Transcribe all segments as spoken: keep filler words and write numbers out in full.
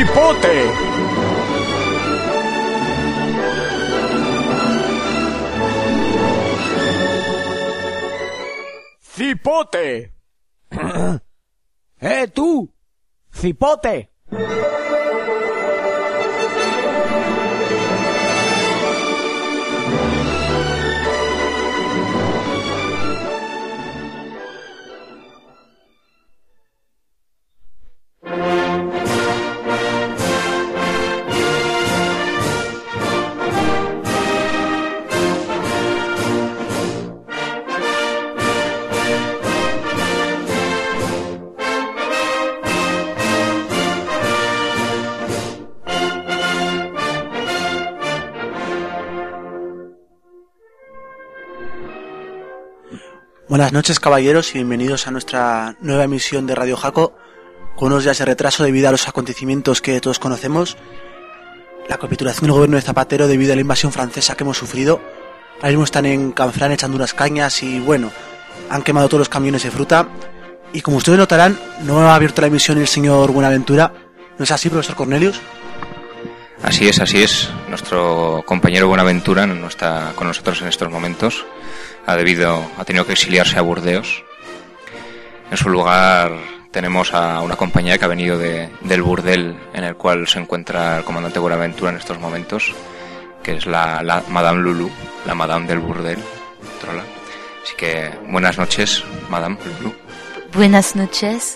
Cipote. Cipote. ¡Eh, tú! ¡Cipote! Buenas noches, caballeros, y bienvenidos a nuestra nueva emisión de Radio Jaco, con unos días de retraso debido a los acontecimientos que todos conocemos, la capitulación del gobierno de Zapatero debido a la invasión francesa que hemos sufrido. Ahora mismo están en Canfrán echando unas cañas y, bueno, han quemado todos los camiones de fruta. Y como ustedes notarán, no ha abierto la emisión el señor Buenaventura. ¿No es así, profesor Cornelius? Así es, así es. Nuestro compañero Buenaventura no está con nosotros en estos momentos. Ha debido, ha tenido que exiliarse a Burdeos. En su lugar tenemos a una compañera que ha venido de, del burdel en el cual se encuentra el comandante Buenaventura en estos momentos, que es la, la Madame Lulu, la Madame del burdel. Trola. Así que buenas noches, Madame Lulu. Buenas noches.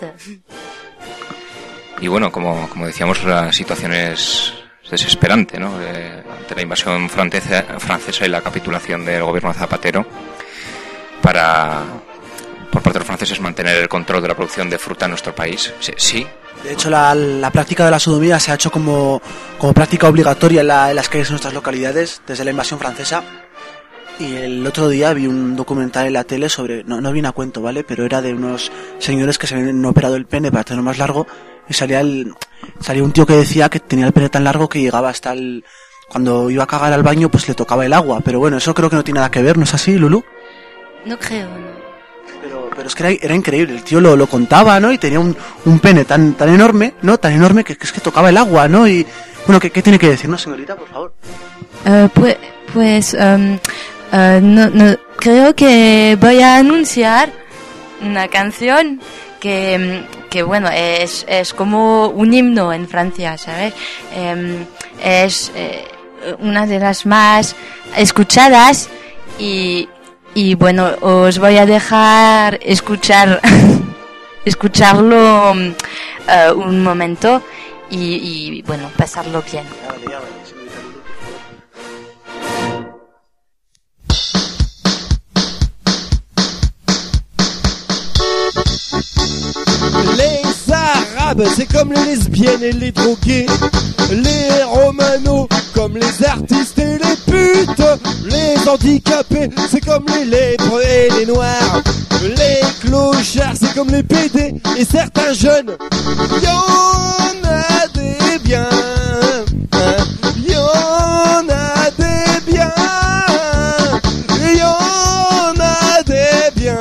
Y bueno, como, como decíamos, la situación es desesperante, ¿no? Eh, ante la invasión francesa, francesa y la capitulación del gobierno de Zapatero para, por parte de los franceses, mantener el control de la producción de fruta en nuestro país. Sí. sí. De hecho, la, la práctica de la sodomía se ha hecho como, como práctica obligatoria en, la, en las calles de nuestras localidades desde la invasión francesa. Y el otro día vi un documental en la tele sobre, no, no viene a cuento, ¿vale? Pero era de unos señores que se habían operado el pene para tenerlo más largo, y salía el, salía un tío que decía que tenía el pene tan largo que llegaba hasta el, cuando iba a cagar al baño pues le tocaba el agua. Pero bueno, eso creo que no tiene nada que ver, ¿no es así, Lulu? No creo, no. Pero, pero es que era, era increíble, el tío lo, lo contaba, ¿no? Y tenía un, un pene tan, tan enorme, ¿no? Tan enorme que, que es que tocaba el agua, ¿no? Y, bueno, ¿qué, qué tiene que decirnos, señorita, por favor? Uh, pues, pues, um, uh, no, no, creo que voy a anunciar una canción que, que bueno, es, es como un himno en Francia, ¿sabes? Um, es eh, una de las más escuchadas y, y bueno, os voy a dejar escuchar, escucharlo uh, un momento y, y bueno, pasarlo bien. Ya vale, ya vale, señorita Lulu. Les Arabes, c'est comme les lesbiennes et les drogués. Les Romanos, comme les artistes et les putes. Les handicapés, c'est comme les lèbres et les noirs. Les clochards, c'est comme les pédés et certains jeunes. Y'en a des biens, hein. Y'en a des biens, y'en a des biens.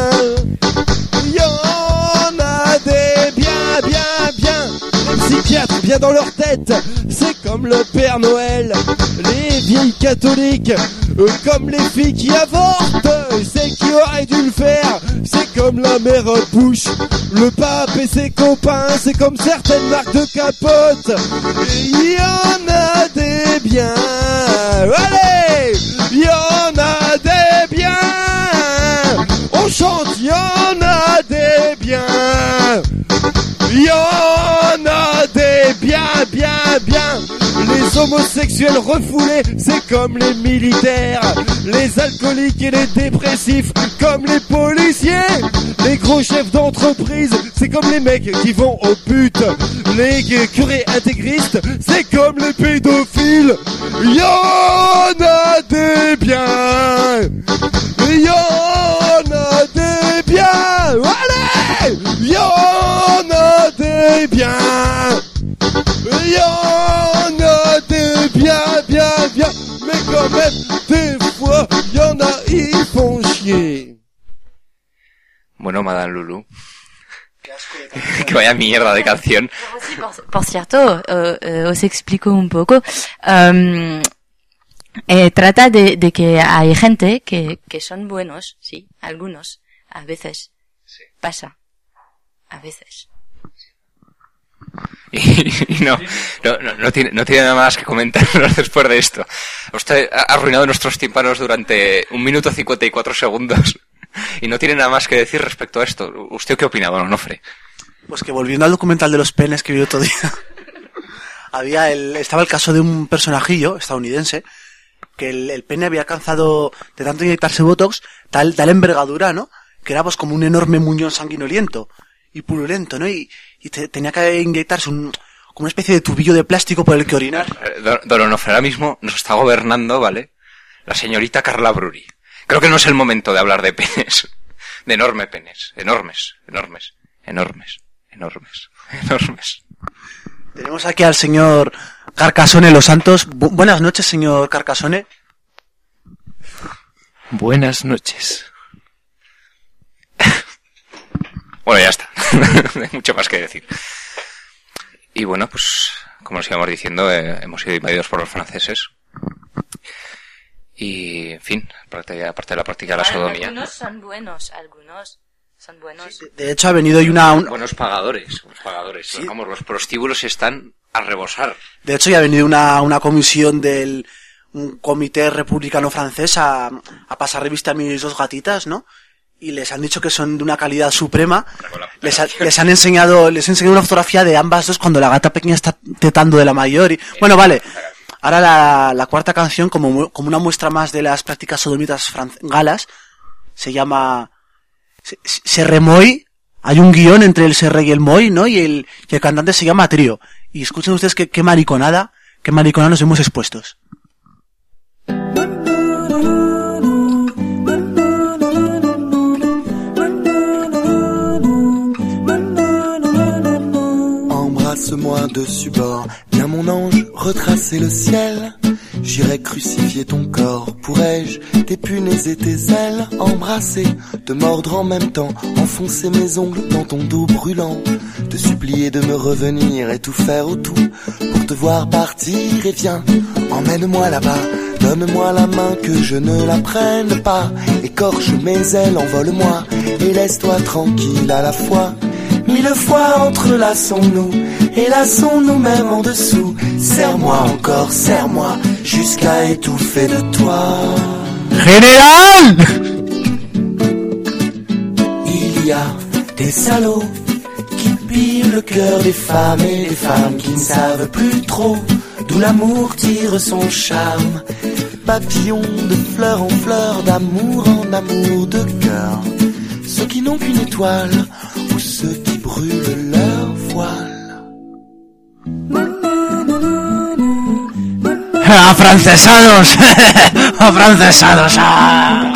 Psychiatres bien dans leur tête, c'est comme le Père Noël. Les vieilles catholiques, euh, comme les filles qui avortent, c'est qui aurait dû le faire, c'est comme la mère Bush. Le pape et ses copains, c'est comme certaines marques de capotes. Il y en a des biens, allez, il y en a des biens. On chante, il y en a des biens. Il y en a des bien, bien, bien. Les homosexuels refoulés, c'est comme les militaires. Les alcooliques et les dépressifs, comme les policiers. Les gros chefs d'entreprise, c'est comme les mecs qui vont au but. Les curés intégristes, c'est comme les pédophiles. Il y en a des biens. Il y en a des biens. Allez, il y en a des biens. Il y en a des bien, bien, bien. Mais quand même, des fois, il y en a, ils font chier. Bueno, Madame Lulu, Que vaya mierda de canción. Sí, por, por cierto, uh, uh, os explico un poco. Um, eh, trata de, de que hay gente que, que son buenos, sí, algunos, a veces. Sí. Pasa. A veces. Y, y no, no, no, no, tiene, no tiene nada más que comentarnos después de esto. Usted ha arruinado nuestros tímpanos durante un minuto cincuenta y cuatro segundos y no tiene nada más que decir respecto a esto. ¿Usted qué opina, don Onofre? Pues que volviendo al documental de los penes que vi otro día, había el, estaba el caso de un personajillo estadounidense que el, el pene había alcanzado de tanto inyectarse botox tal, tal envergadura, ¿no? Que era pues como un enorme muñón sanguinoliento y purulento, ¿no? Y, y te, tenía que inyectarse un, como una especie de tubillo de plástico por el que orinar. Don, don Onofre, ahora mismo nos está gobernando, ¿vale? La señorita Carla Bruni. Creo que no es el momento de hablar de penes. De enormes penes. Enormes, enormes, enormes, enormes, enormes. Tenemos aquí al señor Carcassone Los Santos. Bu- buenas noches, señor Carcassone. Buenas noches. Bueno, ya está. No hay mucho más que decir. Y bueno, pues, como nos íbamos diciendo, eh, hemos sido invadidos por los franceses. Y, en fin, aparte de la práctica de la sodomía. Algunos son buenos, algunos son buenos. Sí, de hecho, ha venido hoy una... Un... Buenos pagadores, buenos pagadores. Sí. Vamos, los prostíbulos están a rebosar. De hecho, ya ha venido una, una comisión del un comité republicano francés a, a pasar revista a mis dos gatitas, ¿no? Y les han dicho que son de una calidad suprema. Les, ha, les han enseñado, les he enseñado una fotografía de ambas dos cuando la gata pequeña está tetando de la mayor. Y, bueno, vale. Ahora la, la cuarta canción, como, como una muestra más de las prácticas sodomitas fran- galas, se llama Se, se remoy. Hay un guión entre el Serre y el Moy, ¿no? Y el, y el cantante se llama Trío. Y escuchen ustedes qué, qué mariconada, qué mariconada nos hemos expuestos. Embrasse-moi dessus bord, viens mon ange, retracer le ciel. J'irai crucifier ton corps, pourrais-je t'épunaiser tes ailes, embrasser, te mordre en même temps, enfoncer mes ongles dans ton dos brûlant, te supplier de me revenir et tout faire au tout pour te voir partir. Et viens, emmène-moi là-bas, donne-moi la main que je ne la prenne pas, écorche mes ailes, envole-moi et laisse-toi tranquille à la fois. Mille fois entrelaçons-nous et lassons-nous même en dessous. Serre-moi encore, serre-moi jusqu'à étouffer de toi. Général! Il y a des salauds qui pillent le cœur des femmes et des femmes qui ne savent plus trop d'où l'amour tire son charme. Papillons de fleur en fleur, d'amour en amour de cœur. Ceux qui n'ont qu'une étoile ou ceux qui brûlent leur voile. ¡Afrancesados! ¡Afrancesados! ¡Ah!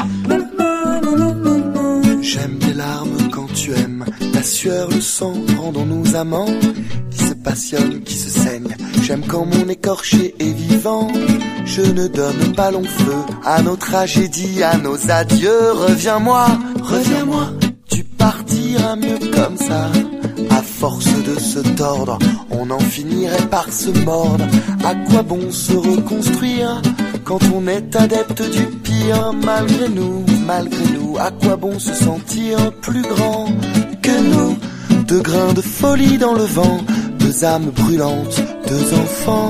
J'aime tes larmes quand tu aimes, ta sueur, le sang, rendons-nous amants qui se passionnent, qui se saignent. J'aime quand mon écorché est vivant. Je ne donne pas long feu à nos tragédies, à nos adieux. Reviens-moi, reviens-moi, tu partiras mieux comme ça. À force de se tordre, on en finirait par se mordre. À quoi bon se reconstruire quand on est adepte du pire? Malgré nous, malgré nous, à quoi bon se sentir plus grand que nous? Deux grains de folie dans le vent, deux âmes brûlantes, deux enfants.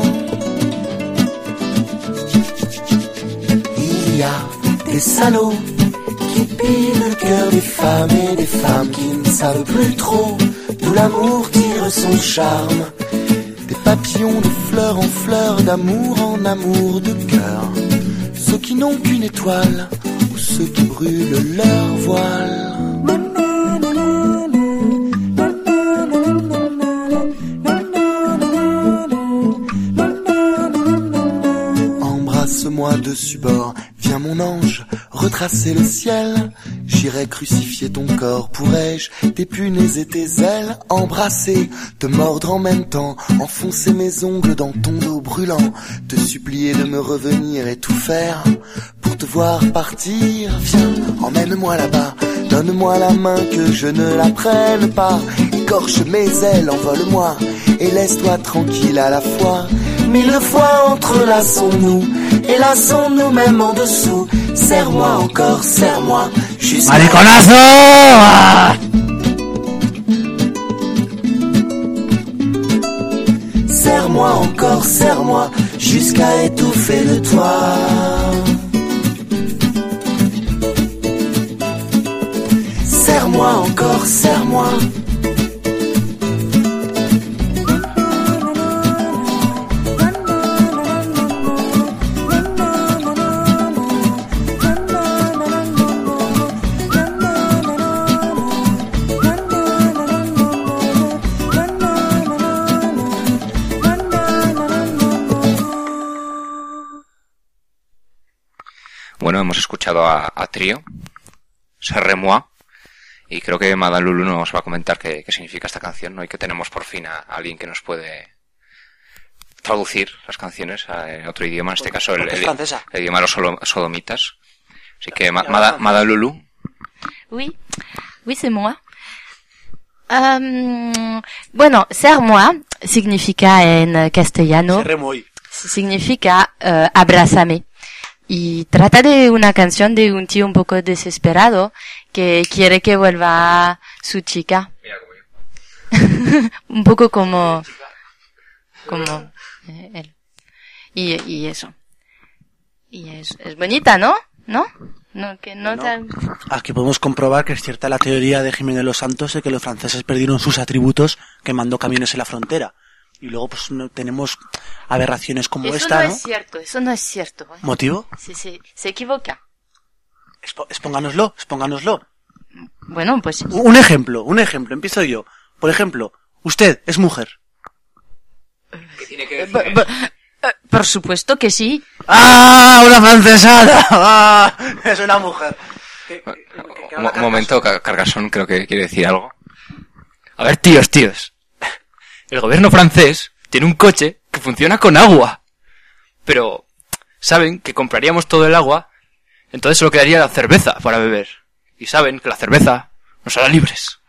Il y a des salauds qui pillent le cœur des femmes et des femmes qui ne savent plus trop d'où l'amour tire son charme. Des papillons de fleur en fleur, d'amour en amour de cœur. Ceux qui n'ont qu'une étoile ou ceux qui brûlent leur voile. Embrasse-moi dessus bord, viens mon ange, retracer le ciel. J'irai crucifier ton corps, pourrais-je t'épunaiser tes ailes, embrasser, te mordre en même temps, enfoncer mes ongles dans ton dos brûlant, te supplier de me revenir et tout faire pour te voir partir. Viens, emmène-moi là-bas, donne-moi la main que je ne la prenne pas, écorche mes ailes, envole-moi et laisse-toi tranquille à la fois. Mille fois entrelaçons-nous et laçons-nous même en dessous. Serre-moi encore, serre-moi jusqu'à... ¡Mariconazo! ¡Ah! Serre-moi encore, serre-moi jusqu'à étouffer le toit. Serre-moi encore, serre-moi. Bueno, hemos escuchado a, a Trío, Serre-moi, y creo que Madame Lulu nos va a comentar qué, qué significa esta canción, ¿no? Y que tenemos por fin a, a alguien que nos puede traducir las canciones a, a otro idioma, en este caso el, el, el idioma de los solo, sodomitas. Así que, ma, Madame, Madame Lulu. Oui, oui, c'est moi. Um, bueno, serre-moi significa en castellano, significa uh, abrázame. Y trata de una canción de un tío un poco desesperado que quiere que vuelva su chica. Un poco como, como eh, él. Y, y eso. Y es, es bonita, ¿no? ¿No? No, que no, no. Tan... Aquí podemos comprobar que es cierta la teoría de Jiménez Los Santos de que los franceses perdieron sus atributos quemando camiones en la frontera. Y luego pues no, tenemos aberraciones como eso esta, no ¿no? es cierto, eso no es cierto. ¿eh? ¿Motivo? Sí, sí, se equivoca. Expo- expónganoslo, expónganoslo. Bueno, pues... Un ejemplo, un ejemplo, empiezo yo. Por ejemplo, usted es mujer. ¿Qué tiene que Eh, b- b- eh, por supuesto que sí. ¡Ah! ¡Una francesada! ¡Ah! Es una mujer. ¿Qué- qué- qué- qué Un habla mo- momento, Car- Cargasón creo que quiere decir algo. A ver, tíos, tíos. El gobierno francés tiene un coche que funciona con agua. Pero saben que compraríamos todo el agua, entonces solo quedaría la cerveza para beber. Y saben que la cerveza nos hará libres.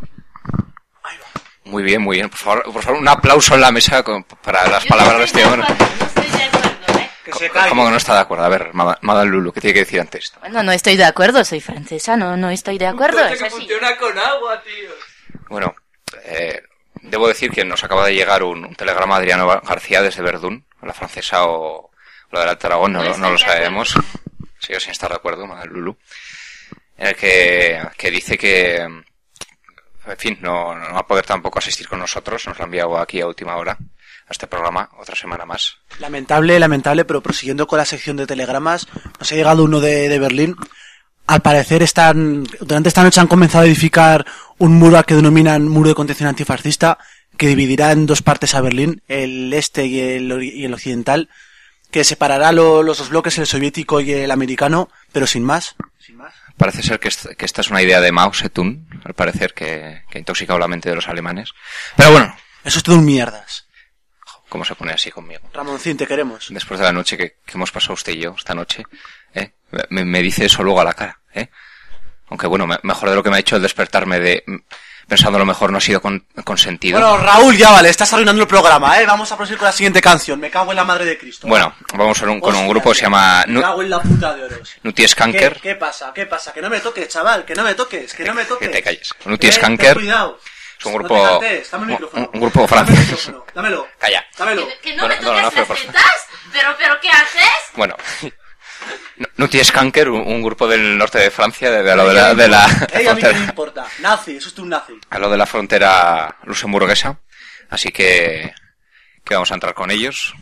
Muy bien, muy bien. Por favor, por favor, un aplauso en la mesa con- para las palabras de este hombre. Que se calle. ¿Cómo que no está de acuerdo? A ver, Mada- Madame Lulu, ¿qué tiene que decir ante esto? Bueno, no estoy de acuerdo, soy francesa, no, no estoy de acuerdo. Es así. con agua, tíos. Bueno, eh, debo decir que nos acaba de llegar un, un telegrama de Adriano García desde Verdún, la francesa o la del Alto Aragón, no, No lo- no lo estoy de sabemos. Sigo sin estar de acuerdo, Madame Lulu. En el que, que dice que, en fin, no, no va a poder tampoco asistir con nosotros, nos lo ha enviado aquí a última hora, a este programa, otra semana más. Lamentable, lamentable, pero prosiguiendo con la sección de telegramas, nos ha llegado uno de, de Berlín. Al parecer están, durante esta noche han comenzado a edificar un muro que denominan muro de contención antifascista, que dividirá en dos partes a Berlín, el este y el, ori- y el occidental, que separará lo- los dos bloques, el soviético y el americano, pero sin más. Sin más. Parece ser que, est- que esta es una idea de Mao Zedong, al parecer que, que ha intoxicado la mente de los alemanes. Pero bueno, Eso es todo un mierdas. ¿cómo se pone así conmigo? Ramoncín, te queremos. Después de la noche que, que hemos pasado usted y yo, esta noche, ¿eh? me, me dice eso luego a la cara, ¿eh? Aunque bueno, me- mejor de lo que me ha hecho el despertarme de... Pensando lo mejor no ha sido con, consentido. Bueno, Raúl, ya vale, estás arruinando el programa, ¿eh? Vamos a proseguir con la siguiente canción. Me cago en la madre de Cristo. Bueno, vamos con un, con un Hostia, grupo que se llama Me cago en la puta de oros. Nuti Skanker. ¿Qué, ¿Qué pasa? ¿Qué pasa? Que no me toques, chaval, que no me toques, que no me toques. Que te calles. Nuti Eh, Skanker. ten cuidado. Es un No grupo... te cantes, dame el un, micrófono. un grupo Dame el francés. micrófono, Dámelo. Calla. Dámelo. Que no me No, no, no, toques pero por las favor. tetas, pero, pero ¿qué haces? Bueno. Nuti Skanker, un, un grupo del norte de Francia, de, de lo de la, de la, Ey, a mí qué me frontera, importa. Nazi, eso es un nazi. a lo de la frontera luxemburguesa. Así que, que vamos a entrar con ellos.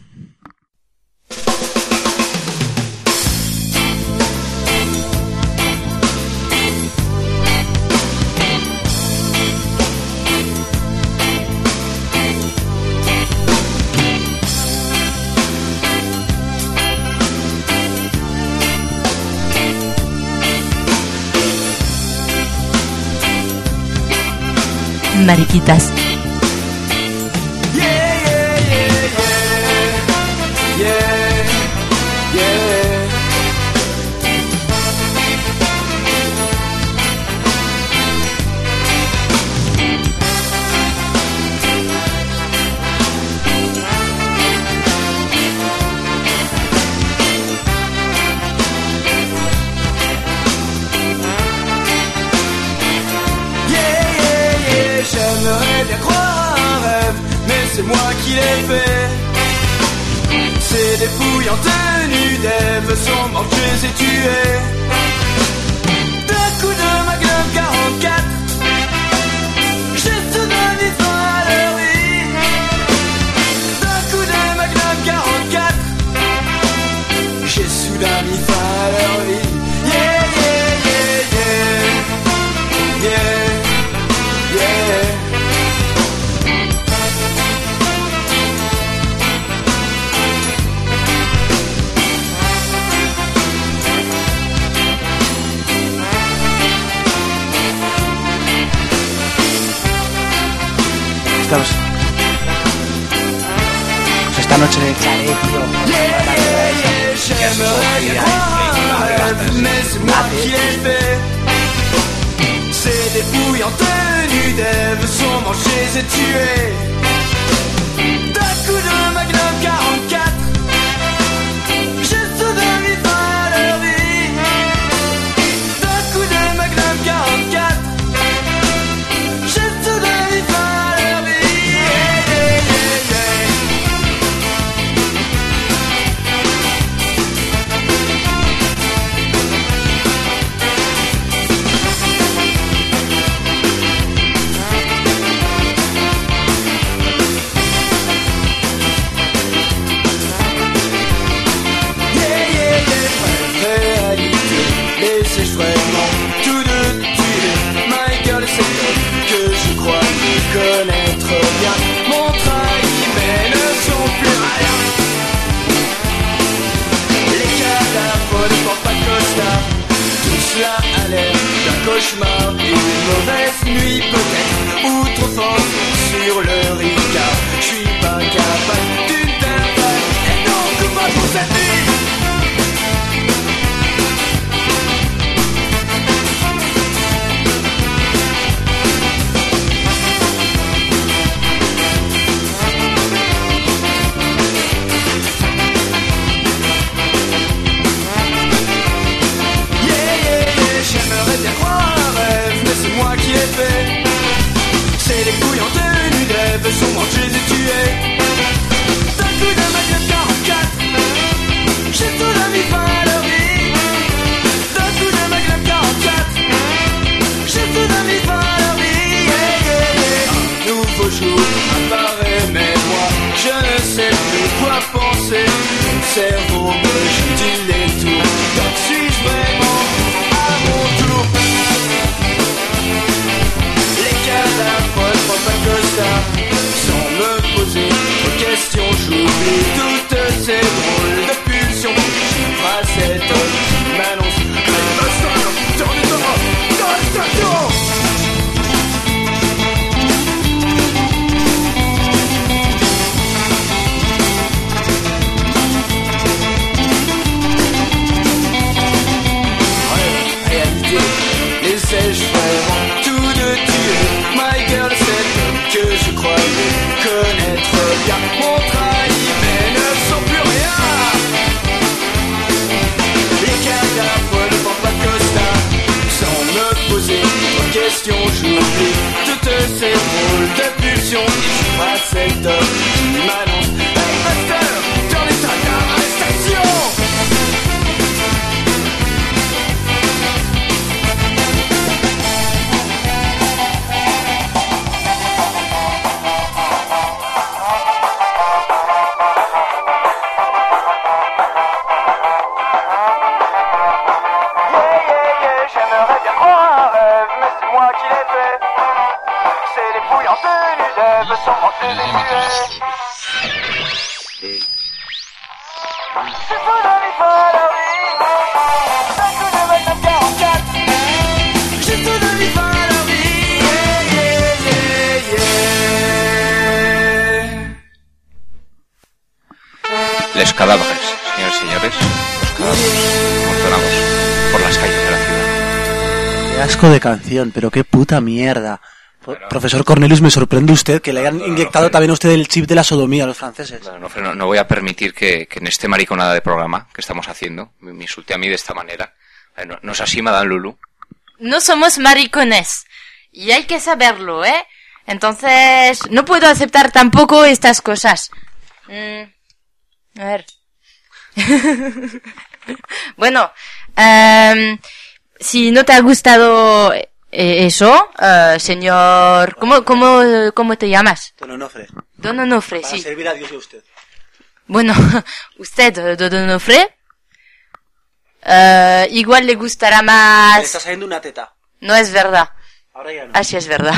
Mariquitas. J'aimerais bien croire un rêve, mais c'est moi qui l'ai fait. Ces dépouilles en tenue d'Ève sont mortes, je les ai tuées. D'un coup de Magnum quarante-quatre, j'ai soudainement à leur vie. D'un coup de Magnum quarante-quatre, j'ai soudain mis fin à leur vie. Yeah, yeah, yeah, yeah, yeah, yeah. Estamos... Pues esta noche le echaré, tío. J'aimerais bien croire un rêve, mais c'est moi qui l'ai fait. Ces dépouilles en tenue d'Ève sont mortes, je les ai tuées. D'un coup de Magnum quarante-quatre, j'ai soudain mis fin à leur vie. D'un coup de Magnum quarante-quatre, j'ai soudain mis fin à leur vie. Yeah, yeah, yeah, yeah. Laissez-je vraiment tout de tuer Michael, c'est l'homme que je crois connaître bien. Mon trahi, mais ne sont plus rien. Les cadavres ne portent pas de costard. Tout cela a l'air d'un cauchemar, une mauvaise nuit peut-être, ou trop fort sur le ricard. Je suis pas capable d'une telle vague, et donc pas pour cette nuit. C'est les couilles en tenue d'Ève sont mortes, je les ai tuées. D'un coup de Magnum quarante-quatre, j'ai soudain mis fin à leur vie. D'un coup de Magnum quarante-quatre, j'ai soudain mis fin à leur vie. Yeah, yeah, yeah. Un nouveau jour apparaît, mais moi je ne sais plus quoi penser. Mon cerveau me dit les tours. Donc suis-je vraiment à mon tour? Cadavre, je prends pas que ça. Sans me poser aux questions, j'oublie toutes ces drôles de pulsions. Je ferai cet homme qui m'annonce Remaster, Terminator, Terminator. Ouais, réalité, laissais-je vraiment tout de tuer Michael, c'est l'homme que je croyais connaître bien. Mon trahi, mais ne sont plus rien. Les cadavres ne portent pas de costard. Sans me poser aux questions, j'oublie toutes ces drôles de pulsions. Et je ferai cet homme qui m'annonce Hey Buster, dans l'état d'arrestation. Les cadáveres, señores y señores, los cadáveres amontonados por las calles de la ciudad. Qué asco de canción, pero qué puta mierda. Bueno, Profesor Cornelius, me sorprende usted que le hayan no, no, inyectado no, también a usted el chip de la sodomía a los franceses. No, no, no, no voy a permitir que, que en este mariconada de programa que estamos haciendo me, me insulte a mí de esta manera. No, no es así, Madame Lulu. No somos maricones. Y hay que saberlo, ¿eh? Entonces, no puedo aceptar tampoco estas cosas. Mm, a ver. Bueno, um, si no te ha gustado eh, eso, uh, señor... ¿Cómo, cómo, ¿Cómo te llamas? Don Onofre. Don Onofre, Para sí. servir a Dios y a usted. Bueno, usted, Don Onofre, uh, igual le gustará Le más... está saliendo una teta. No es verdad. Ahora ya no. Así es verdad.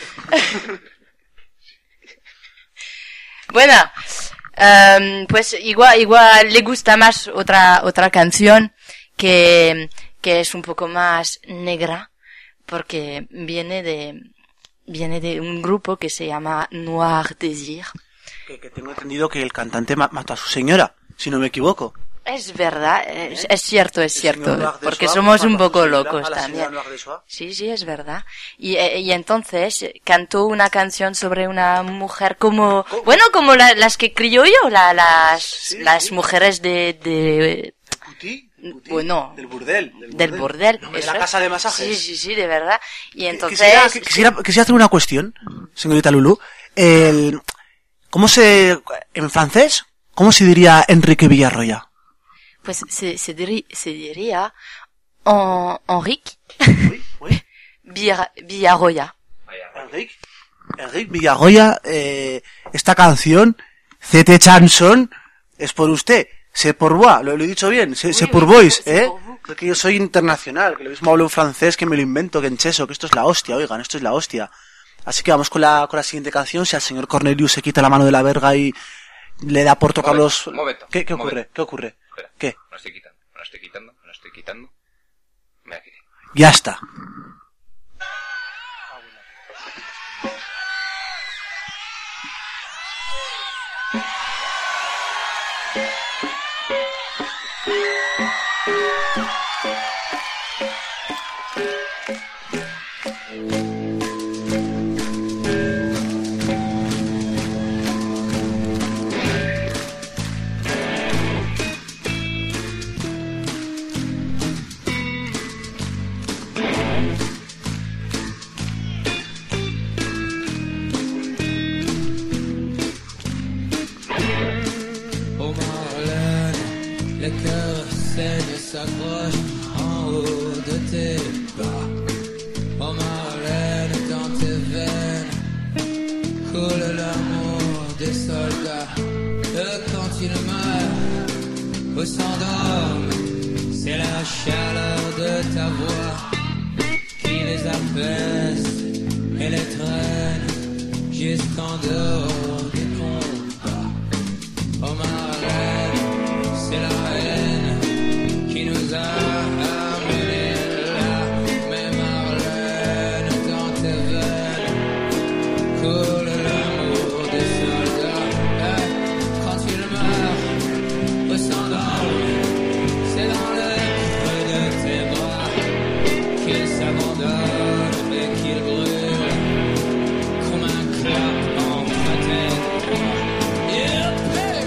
Bueno, um, pues igual, igual le gusta más otra, otra canción que, que es un poco más negra, porque viene de, viene de un grupo que se llama Noir Désir. Que, que tengo entendido que el cantante ma- mató a su señora, si no me equivoco. Es verdad, es, es cierto, es El cierto, señor Noir de porque Soir somos mató un a su poco señora, locos a la señora también. Noir de Soir. Sí, sí, es verdad. Y, eh, y entonces eh, cantó una canción sobre una mujer como, bueno, como la- las que crió yo, la, las, Sí, las sí. mujeres de, de, ¿Puti? ¿Puti? Bueno, Del burdel. del burdel. De eso la es. casa de masajes. Sí, sí, sí, de verdad. Y entonces... Quisiera, que- quisiera, quisiera hacer una cuestión, señorita Lulú. El, ¿Cómo se... en francés? ¿Cómo se diría Enrique Villarroya? Pues se, se, diri- se diría en, Enrique Uy, uy. Villar- Villarroya. Enrique, Enrique Villarroya, eh, esta canción, Cete Chanson, es por usted. C'est pour moi, lo, lo he dicho bien, c'est, c'est Oui, pour oui, voice, c'est ¿eh? pour vous. Porque yo soy internacional, que lo mismo hablo en francés que me lo invento, que en cheso, que esto es la hostia, oigan, esto es la hostia. Así que vamos con la, con la siguiente canción, si al señor Cornelius se quita la mano de la verga y le da por tocar Momento, los... un momento, ¿Qué, qué un ocurre? momento. ¿Qué ocurre? Espera, ¿Qué? Me lo estoy quitando, me lo estoy quitando, me lo estoy quitando. Me la quité. Ya está. Oh Marlène, le cœur saigne s'accroche en haut de tes bras. Oh Marlène, dans tes veines coule l'amour des soldats. Et quand ils meurent ou s'endorment, c'est la chaleur de ta voix qui les apaise et les traîne jusqu'en dehors des combats. Oh Marlène, c'est la haine qui nous a amenés là. Mais Marlène, dans tes veines coule l'amour des soldats. Et quand ils meurent ou s'endorment, c'est dans le creux de tes bras qu'ils s'abandonnent et qu'ils brûlent comme un clap entre tes doigts. Yeah, hey!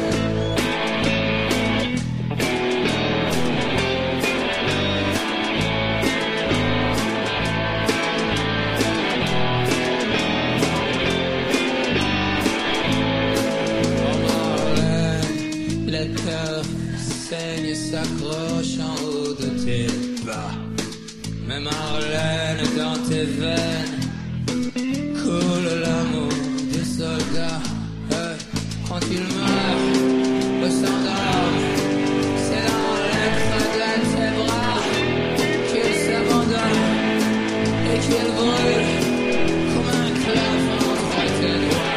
Le cœur saigne, s'accroche en haut de tes bas. Mais Marlène, dans tes veines coule l'amour des soldats. Hey, quand ils meurent ou s'endorment, c'est dans les creux de tes bras qu'ils s'abandonnent et qu'ils brûlent comme un clap entre tes doigts.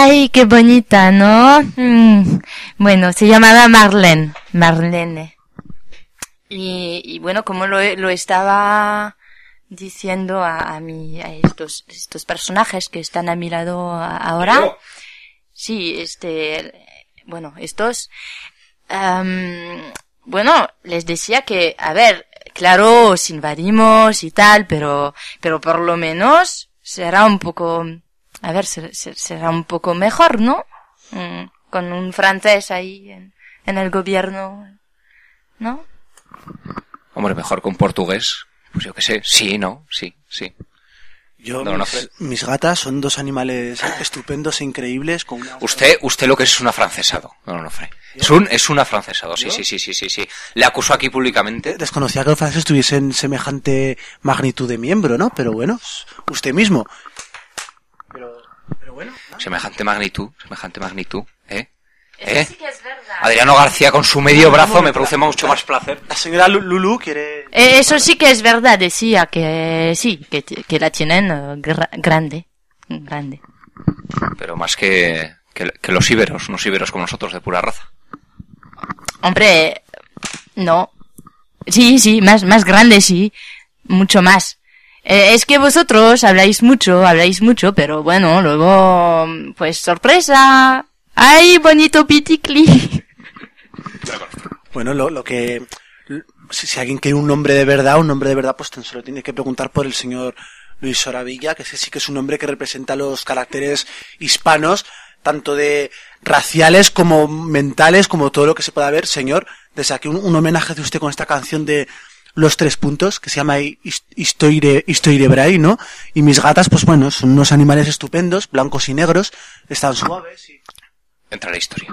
Ay, qué bonita, ¿no? Mm. Bueno, se llamaba Marlene. Marlene. Y, y bueno, como lo, lo estaba diciendo a, a mi, a estos, estos personajes que están a mi lado ahora. Sí, este, bueno, estos, um, bueno, les decía que, a ver, claro, os invadimos y tal, pero, pero por lo menos será un poco, a ver, ser, ser, será un poco mejor, ¿no? Mm, con un francés ahí en, en el gobierno, ¿no? Hombre, mejor que un portugués. Pues yo qué sé, sí, no, sí, sí. Yo, no, no, mis, mis gatas son dos animales estupendos e increíbles. Con una... Usted, usted lo que es es un afrancesado, don Onofre. Es un, es un afrancesado, sí, sí, sí, sí, sí, sí. Le acusó aquí públicamente. Desconocía que los franceses tuviesen semejante magnitud de miembro, ¿no? Pero bueno, usted mismo. Pero, pero bueno. ¿no? Semejante magnitud, semejante magnitud, ¿eh? Eso ¿Eh? sí que es verdad. Adriano García con su medio brazo me produce mucho más placer. La señora Lulu quiere... Eh, eso sí que es verdad, decía que sí, que, que la tienen uh, gra- grande, grande. Pero más que, que, que los íberos, unos íberos como nosotros de pura raza. Hombre, no. Sí, sí, más, más grande, sí. Mucho más. Eh, es que vosotros habláis mucho, habláis mucho, pero bueno, luego, pues sorpresa. ¡Ay, bonito piticli! Bueno, lo, lo que... Si, si alguien quiere un nombre de verdad, un nombre de verdad, pues tan solo tiene que preguntar por el señor Luis Soravilla, que ese sí que es un nombre que representa los caracteres hispanos, tanto de raciales como mentales, como todo lo que se pueda ver. Señor, desde aquí un, un homenaje de usted con esta canción de Los Tres Puntos, que se llama Histoire, Histoire Bray, ¿no? Y mis gatas, pues bueno, son unos animales estupendos, blancos y negros, están suaves y... Entra la historia.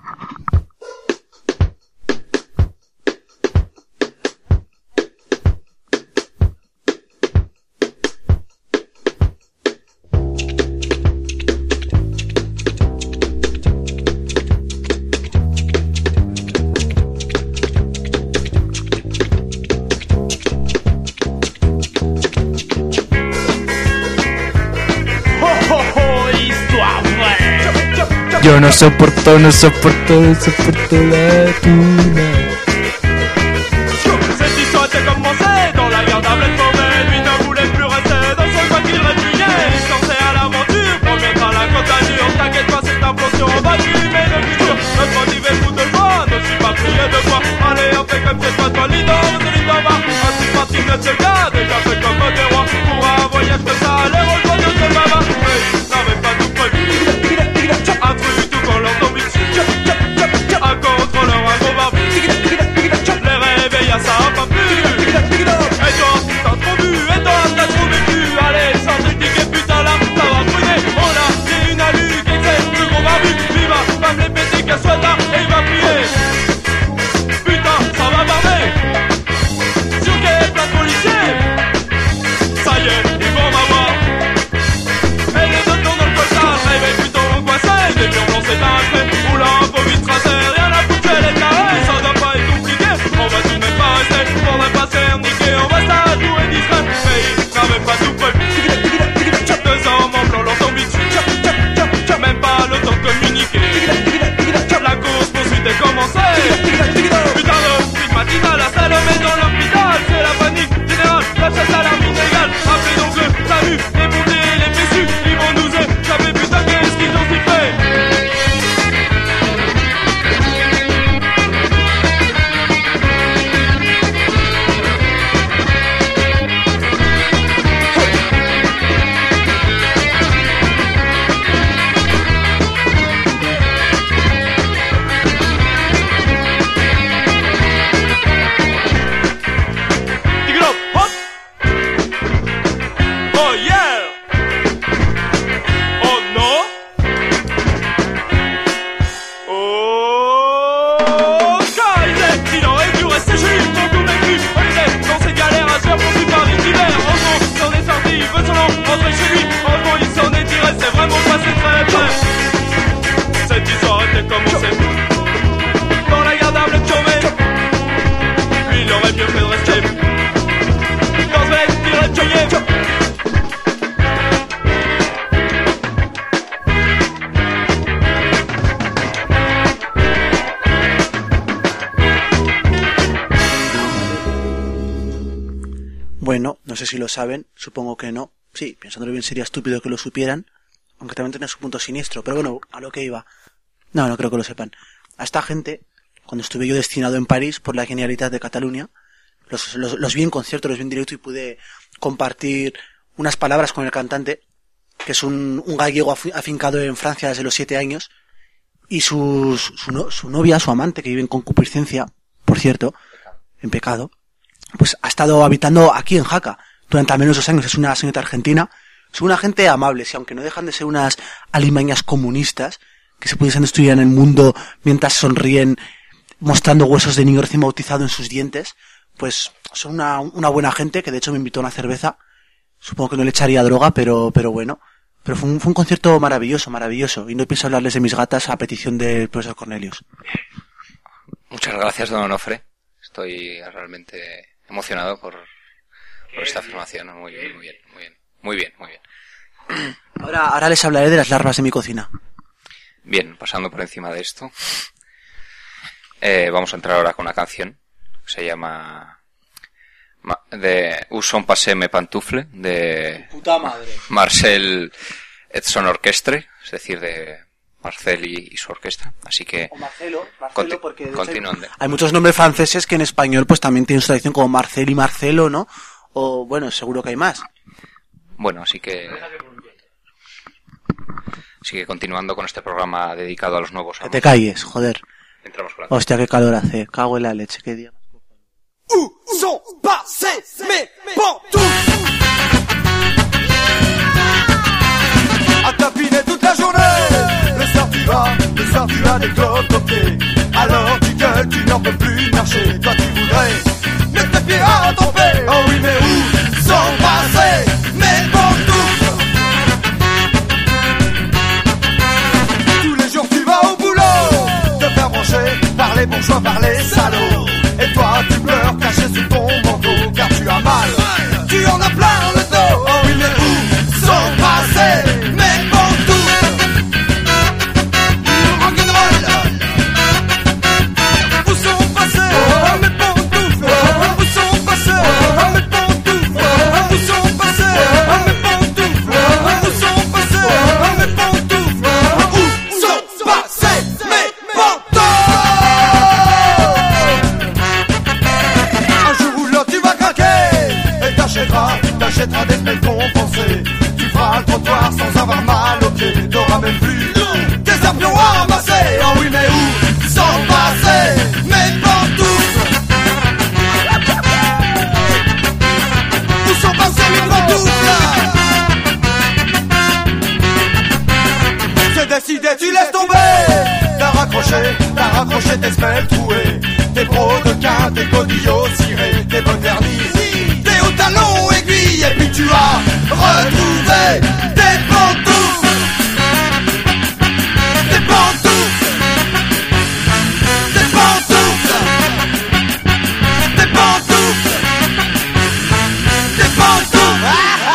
Yo no soporto, no soporto, no soporto la tuna. Cette histoire était commencée dans la gardable Paumelle. Lui ne voulait plus rester dans son coin qu'il répugnait. Il se lançait à l'aventure, premier train la côte d'Azur. T'inquiète pas, c'est un plan sur en battu, mais le futur, notre motif est fou de joie. Ne suis pas prié de quoi. Allez, on fait comme c'est pas toi, leader, c'est lui d'en bas. Ainsi parti de ce gars, déjà fait comme des rois. Pour un voyage que ça allait rejoindre ce baba. Mais ils n'avaient pas tout prévu. Un truc tout quand leur tombe dessus. Un contrôleur, un gros barbu. Les réveille à ça pas plus. Et toi, t'as trop bu, et toi, t'as trop vécu. Allez, sors des tickets, putain là, ça va brûler. On a j'ai une alu, qu'excès, ce gros barbu. Il va pas me les péter, qu'elle soit là, et il va prier. Putain, ça va barber. Sur quel place policier? Ça y est, ils vont m'avoir. Et les autres dans le coltard, réveille plutôt angoissé. Des murs blancs c'est un fait, roulant, faut vite tracer. Rien à foutre, les carrés, ça doit pas être compliqué. On va tout même pas rester, faudrait pas s'erniquer. On va ça jouer discret, mais ils n'avaient pas tout prévu. Deux hommes en blanc leur tombent dessus. Même pas le temps de communiquer. La course poursuite est commencée. Putain de suite matinale, la salle met dans l'hôpital. C'est la panique générale, la chasse à l'arme illégale. Appelez donc le SAMU, les pompiers, les pésus. Ils vont nous échapper, putain qu'est-ce qu'ils ont si fait. Dig it up, hop. Oh yeah. Oh non. Oh Kaiser, il aurait dû rester chez lui pour tout vécu. On était dans ces galères à se faire poursuivre par les divers. En gros, il s'en est sorti, il veut son nom rentrer chez lui. En gros, il s'en est tiré, c'est vraiment passé très près. Cette histoire était commencée dans la gardable Chomé. Lui, il aurait mieux fait de rester dans ce mec, il aurait tué. sé si lo saben, supongo que no. Sí, pensándolo bien sería estúpido que lo supieran, aunque también tiene su punto siniestro, pero bueno, a lo que iba. No, no creo que lo sepan. A esta gente, cuando estuve yo destinado en París por la Generalitat de Cataluña, los, los, los vi en concierto, los vi en directo y pude compartir unas palabras con el cantante, que es un, un gallego afincado en Francia desde los siete años, y su, su, no, su novia, su amante, que vive en concupiscencia, por cierto, en pecado, pues ha estado habitando aquí en Jaca durante al menos dos años. Es una señorita argentina, son una gente amable, y aunque no dejan de ser unas alimañas comunistas, que se pudiesen destruir en el mundo mientras sonríen mostrando huesos de niño recién bautizado en sus dientes, pues son una, una buena gente, que de hecho me invitó a una cerveza. Supongo que no le echaría droga, pero, pero bueno. Pero fue un, fue un concierto maravilloso, maravilloso. Y no pienso hablarles de mis gatas a petición del profesor Cornelius. Muchas gracias, don Onofre. Estoy realmente emocionado por, por esta afirmación. Muy bien, muy bien, muy bien. Muy bien, muy bien. Ahora, ahora les hablaré de las larvas de mi cocina. Bien, pasando por encima de esto, eh, vamos a entrar ahora con una canción que se llama... de Où sont passés mes pantoufles, de puta madre. Marcel et son orchestre, es decir, de Marcel y, y su orquesta. Así que o Marcelo, Marcelo porque de continúen. Hay, hay muchos nombres franceses que en español pues también tienen su tradición, como Marcel y Marcelo, ¿no? O bueno, seguro que hay más. Bueno, así que así que continuando con este programa dedicado a los nuevos amos. Que te calles, joder. Entramos con la Hostia, qué calor hace. Cago en la leche, qué día. Où sont passés mes pantoufles? À tapiner toute la journée. Le soir tu vas, le soir tu vas des clopes aux pieds. Alors tu gueules, tu n'en peux plus marcher. Toi tu voudrais mettre tes pieds à tomber. Oh oui, mais où sont passés mes pantoufles? Tous les jours tu vas au boulot, te faire brancher par les bourgeois, par les salauds. Et toi tu pleures caché sous ton manteau, car tu as mal, tu en as plein le dos. Oh oui, mais où sont passés mes pantoufles? Rock'n'roll. Où sont passés oh, mes pantoufles? Où sont passés oh, mes pantoufles? Où sont passés oh, mes pantoufles? Où sont passés oh, mes pantoufles? Où sont passés mes pantoufles? T'achèteras des semelles compensées. Tu feras le trottoir sans avoir mal aux pieds. T'auras même plus tes arpions à ramasser. Oh oui, mais où sont passés mes pantoufles? Où sont passés mes pantoufles? C'est décidé, tu laisses tomber. T'as raccroché, t'as raccroché tes semelles trouées. Tes brodequins, tes godillots cirés, tes bottes vernies, tes hauts talons aiguilles. Et puis tu as retrouvé tes pantoufles. Tes pantoufles. Tes pantoufles. Tes pantoufles. Tes pantoufles.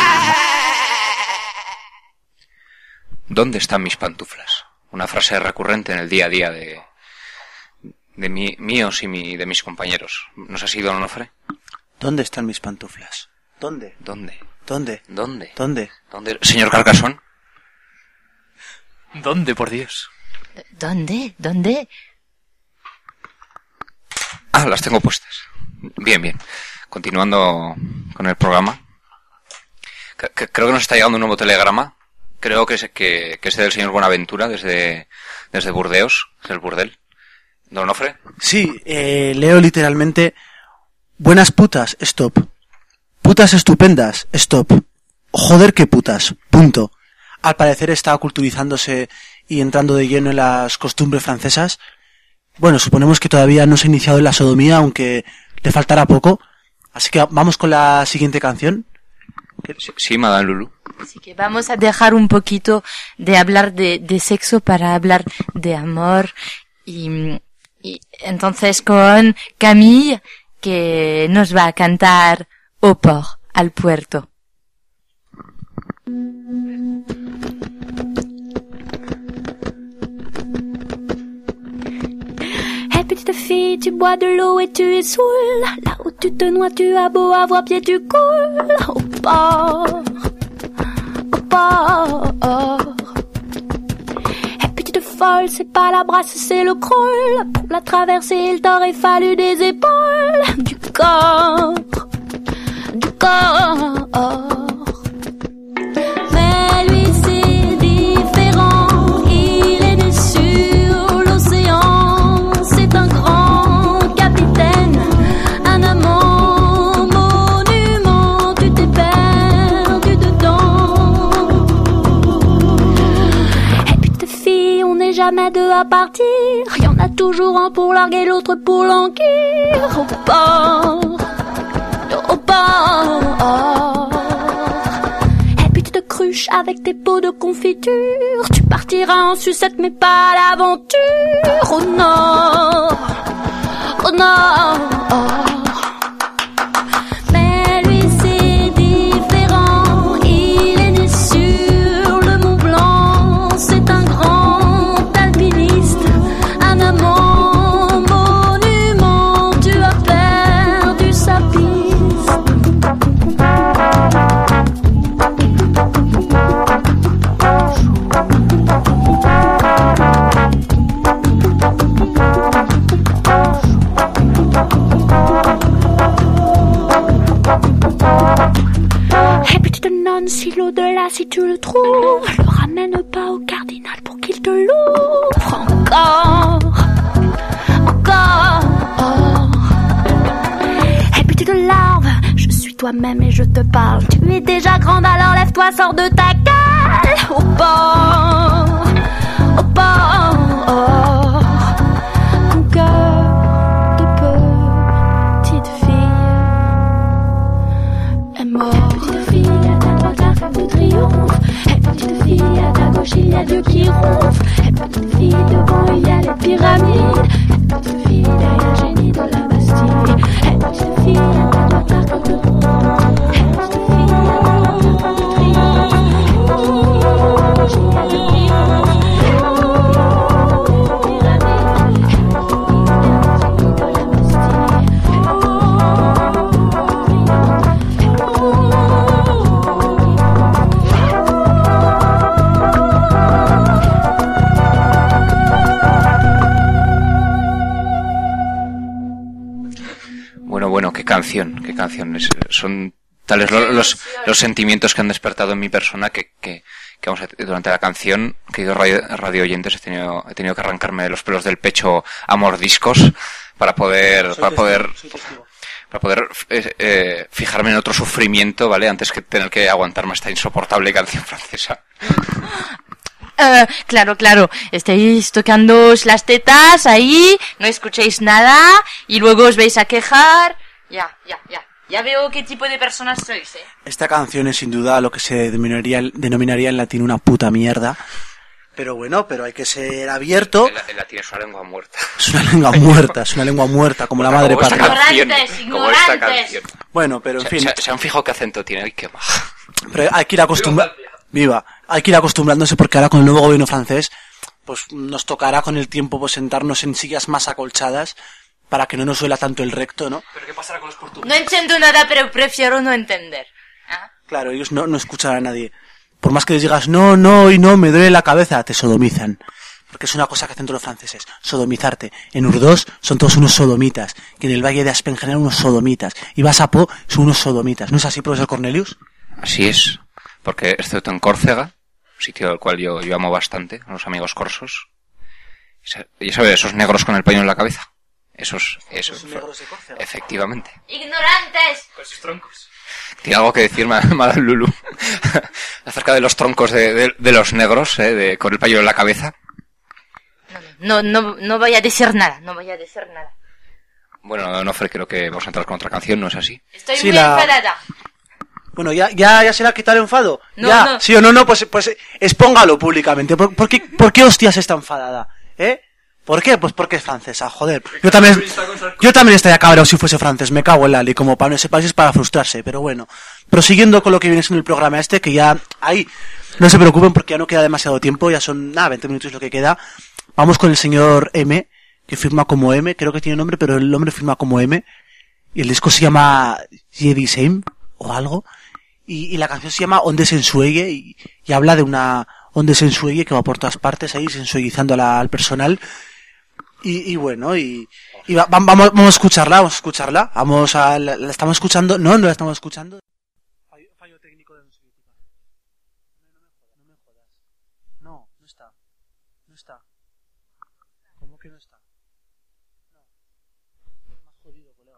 ¿Dónde están mis pantuflas? Una frase recurrente en el día a día de, de mi, míos y mi, de mis compañeros. ¿No es así, don Onofre? ¿Dónde están mis pantuflas? ¿Dónde? ¿Dónde? ¿Dónde? ¿Dónde? ¿Dónde? ¿Dónde? Señor Carcasón. ¿Dónde, por Dios? ¿Dónde? ¿Dónde? Ah, las tengo puestas. Bien, bien. Continuando con el programa. C- c- creo que nos está llegando un nuevo telegrama. Creo que es, que, que es del señor Buenaventura, desde, desde Burdeos, desde el burdel. ¿Don Onofre? Sí, eh, leo literalmente: buenas putas, stop. Putas estupendas, stop. Joder, qué putas, punto. Al parecer está culturizándose y entrando de lleno en las costumbres francesas. Bueno, suponemos que todavía no se ha iniciado en la sodomía, aunque le faltará poco. Así que vamos con la siguiente canción. Sí, sí, Madame Lulu. Así que vamos a dejar un poquito de hablar de, de sexo para hablar de amor. Y, y entonces con Camille, que nos va a cantar Au port, al puerto. Hey petite fille, tu bois de l'eau et tu es saoul. Là où tu te noies, tu as beau avoir pied, tu coules au port, au port. Et petite folle, c'est pas la brasse, c'est le crawl. Pour la traverser, il t'aurait fallu des épaules, du corps, du corps. Mais lui c'est différent, il est né sur l'océan, c'est un grand capitaine, un amant monument, tu t'es perdu dedans. Et puis tes filles, on n'est jamais deux à partir, y en a toujours un pour larguer, l'autre pour languir au port, au port. Cruche avec tes pots de confiture, tu partiras en sucette mais pas à l'aventure. Au nord, au nord. Mais lui c'est différent, il est né sur le Mont Blanc, c'est un grand alpiniste, un amant monument, tu as perdu sa piste. Et petite nonne, si l'au-delà, si tu le trouves, le ramène pas au cardinal pour qu'il te l'ouvre. Encore, encore. Et petite larve, je suis toi-même et je te parle. Tu es déjà grande, alors lève-toi, sors de ta cale. Au port, au port. Ton cœur de petite fille est mort. Petite fille, à ta droite la femme de triomphe. Et petite fille, à ta gauche il y a Dieu qui ronfle. Et petite fille, devant il y a les pyramides. Et petite fille, derrière le génie de la Bastille. Et petite fille, à ta droite la femme de triomphe. Et petite fille, à ta droite la femme de triomphe. Et petite fille, à ta gauche il y a Dieu qui ronfle. Bueno, bueno, qué canción, qué canción. Es, son tales los, los, los sentimientos que han despertado en mi persona que, que, que vamos a, durante la canción, queridos radio, radio oyentes, he tenido, he tenido que arrancarme los pelos del pecho a mordiscos para poder, soy para testigo, poder, para poder eh, eh, fijarme en otro sufrimiento, ¿vale? Antes que tener que aguantarme esta insoportable canción francesa. Uh, claro, claro, estáis tocando las tetas ahí, no escucháis nada y luego os vais a quejar. Ya, ya, ya. Ya veo qué tipo de personas sois, ¿eh? Esta canción es sin duda lo que se denominaría, denominaría en latín una puta mierda. Pero bueno, pero hay que ser abierto. El, el latín es una lengua muerta. Es una lengua muerta, es una lengua muerta, como la madre patria. Ignorantes, ignorantes. Bueno, pero en se, fin. Se, se han fijado qué acento tiene. Ay, qué maja. Pero hay que ir acostumbrando. Viva. Hay que ir acostumbrándose porque ahora con el nuevo gobierno francés, pues nos tocará con el tiempo pues sentarnos en sillas más acolchadas para que no nos duela tanto el recto, ¿no? ¿Pero qué pasará con los portugueses? No entiendo nada, pero prefiero no entender. ¿Ah? Claro, ellos no, no escuchan a nadie. Por más que les digas, no, no y no, me duele la cabeza, te sodomizan. Porque es una cosa que hacen todos los franceses, sodomizarte. En Urdós son todos unos sodomitas, que en el Valle de Aspen en general unos sodomitas. Y vas a Po, son unos sodomitas. ¿No es así, profesor Cornelius? Así es, porque excepto en Córcega, sitio al cual yo, yo amo bastante, a los amigos corsos, ya sabes, esos negros con el paño en la cabeza. Esos, esos, ¿Esos negros de Córcega? Efectivamente. ¡Ignorantes! Con sus troncos. Tiene algo que decir, Madame Lulu, acerca de los troncos de, de, de los negros, eh, de, con el paño en la cabeza. No, no, no, no voy a decir nada, no voy a decir nada. Bueno, no, Fred, creo que vamos a entrar con otra canción, ¿no es así? Estoy Sí, muy la- enfadada. Bueno, ya, ya, ya se le ha quitado el enfado. No, ya, no. sí o no, no, pues, pues expóngalo públicamente. ¿Por, por qué, por qué hostias está enfadada? ¿Eh? ¿Por qué? Pues porque es francesa, joder. Yo también, yo también estaría cabrón si fuese francés, me cago en la ley, como para ese país es para frustrarse, pero bueno. Prosiguiendo con lo que viene siendo el programa este, que ya, ahí, no se preocupen porque ya no queda demasiado tiempo, ya son, nada, veinte minutos lo que queda. Vamos con el señor M, que firma como M, creo que tiene nombre, pero el hombre firma como M. y el disco se llama Jedi Same o algo, y, y la canción se llama Onde Sensuelle y, y habla de una Onde Sensuelle que va por todas partes ahí sensualizando a la, al personal y, y bueno y, y va, vamos, vamos a escucharla, vamos a escucharla, vamos a la, la estamos escuchando, no, no la estamos escuchando. Fallo, fallo técnico de música. No, no me jodas, no me jodas. No, no está. No está. ¿Cómo que no está? No. Más jodido, colega.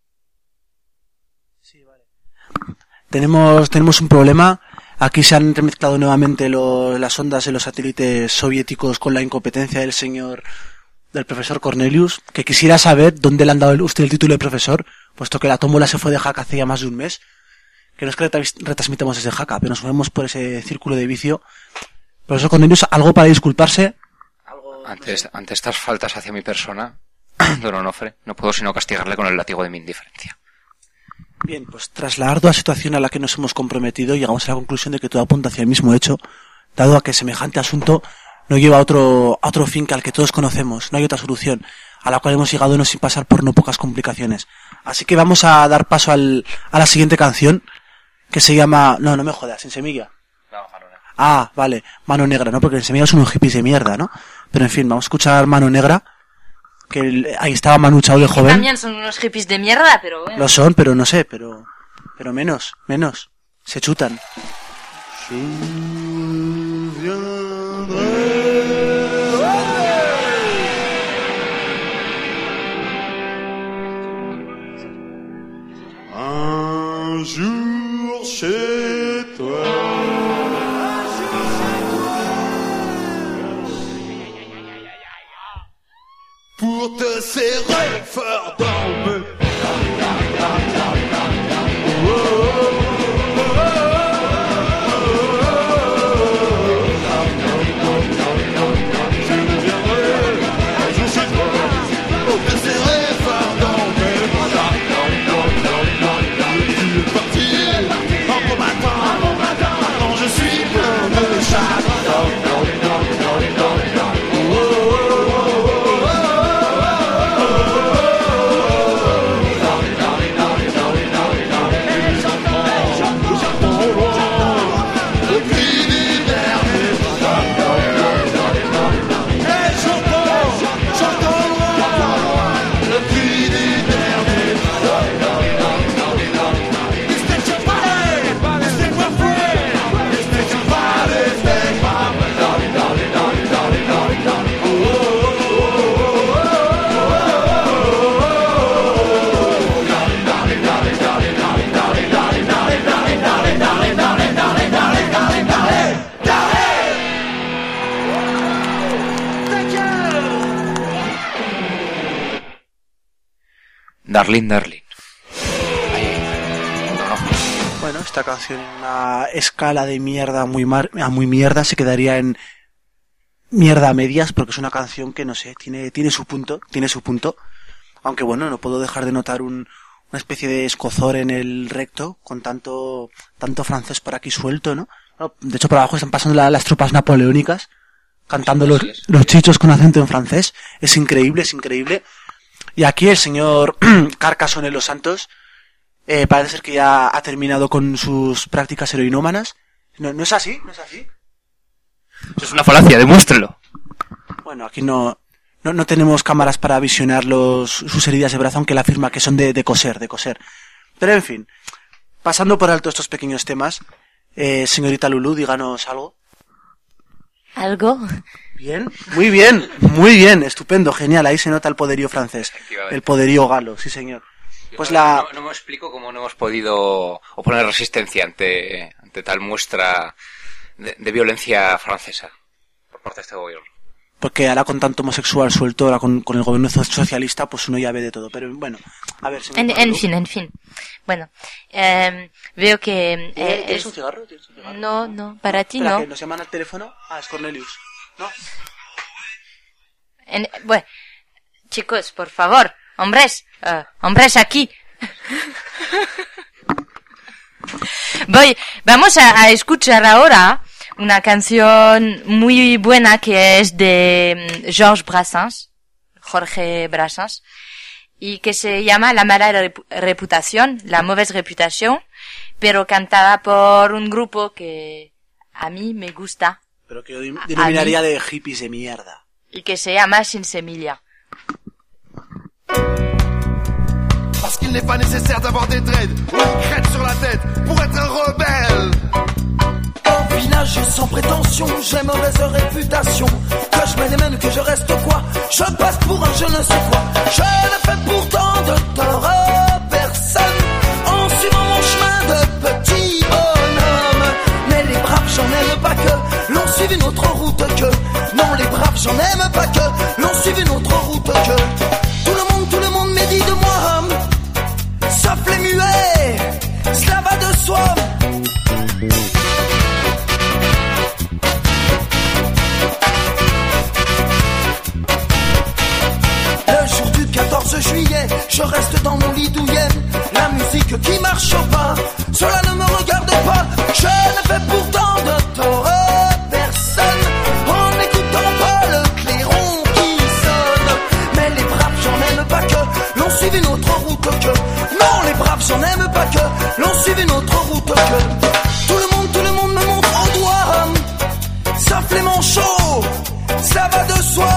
Sí, vale. Tenemos, tenemos un problema. Aquí se han entremezclado nuevamente lo, las ondas de los satélites soviéticos con la incompetencia del señor, del profesor Cornelius, que quisiera saber dónde le han dado usted el título de profesor, puesto que la tómbola se fue de Jaca hace ya más de un mes. Que no es que retransmitamos ese Jaca, pero nos movemos por ese círculo de vicio. Profesor Cornelius, ¿algo para disculparse? Ante, ante estas faltas hacia mi persona, don Onofre, no puedo sino castigarle con el látigo de mi indiferencia. Bien, pues tras la ardua situación a la que nos hemos comprometido, llegamos a la conclusión de que todo apunta hacia el mismo hecho, dado a que semejante asunto no lleva a otro, a otro fin que al que todos conocemos. No hay otra solución, a la cual hemos llegado no sin pasar por no pocas complicaciones. Así que vamos a dar paso al, a la siguiente canción, que se llama... No, no me jodas, ¿en Semilla? No, Mano Negra. Ah, vale, Mano Negra, ¿no? Porque en Semilla son unos hippies de mierda, ¿no? Pero en fin, vamos a escuchar Mano Negra, que el, ahí estaba Manu Chao de joven. También son unos hippies de mierda, pero bueno. Lo son, pero no sé, pero... Pero menos, menos. Se chutan. Un jour chez toi. Pour te serrer fort dans le... Darling, darling. Bueno, esta canción en una escala de mierda muy mar, a muy mierda se quedaría en mierda a medias, porque es una canción que no sé, tiene, tiene su punto, tiene su punto. Aunque bueno, no puedo dejar de notar un, una especie de escozor en el recto, con tanto, tanto francés por aquí suelto, ¿no? De hecho, por abajo están pasando la, las tropas napoleónicas, cantando los, los chichos con acento en francés. Es increíble, es increíble. Y aquí el señor Carcassonne Los Santos eh, parece ser que ya ha terminado con sus prácticas heroinómanas. ¿No, no es así? ¿No es así? Eso es una falacia, demuéstrelo. Bueno, aquí no, no, no tenemos cámaras para visionar los, sus heridas de brazo, aunque él afirma que son de, de coser, de coser. Pero en fin, pasando por alto estos pequeños temas, eh, señorita Lulú, díganos algo. ¿Algo? Bien, muy bien, muy bien, estupendo, genial, ahí se nota el poderío francés, el poderío galo, sí señor. Pues no, la... no, no me explico cómo no hemos podido oponer resistencia ante, ante tal muestra de, de violencia francesa por parte de este gobierno. Porque ahora con tanto homosexual suelto, ahora con, con el gobierno socialista, pues uno ya ve de todo, pero bueno, a ver... En, en fin, en fin. Bueno, eh, veo que... Eh, ¿Tienes es... un cigarro? ¿Tienes un cigarro? No, no, para ti Espera, no. que nos llaman al teléfono. Ah, es Cornelius. ¿No? En, bueno, chicos, por favor, hombres, uh, hombres aquí. Voy, vamos a, a escuchar ahora una canción muy buena que es de Georges Brassens, Jorge Brassens, y que se llama La mala repu- reputación, La mauvaise réputation, pero cantada por un grupo que a mí me gusta. Pero que yo denominaría mí, de hippies de mierda. Y que se llama Sin Semilla. Parce qu'il n'est pas nécessaire d'avoir des dreads ou une crête sur la tête pour être un rebelle. Au village sans prétention, j'ai mauvaise réputation. Que je me démène, que je reste quoi, je passe pour un je ne sais quoi. Je ne fais pourtant de tort à personne en suivant mon chemin de petit bonhomme. Mais les braves j'en aime pas que l'on suive une autre route que. Non les braves j'en aime pas que l'on suive une autre route que. Tout le monde, tout le monde me dit de moi, sauf les muets, cela va de soi. Le jour du quatorze juillet, je reste dans mon lit douillet. La musique qui marche pas, cela ne me regarde pas. Je ne fais pourtant de tort à personne en n'écoutant pas le clairon qui sonne. Mais les braves j'en aime pas que l'on suive une autre route que. Non les braves j'en aime pas que l'on suive une autre route que. Tout le monde, tout le monde me montre au doigt, sauf les manchots, ça va de soi.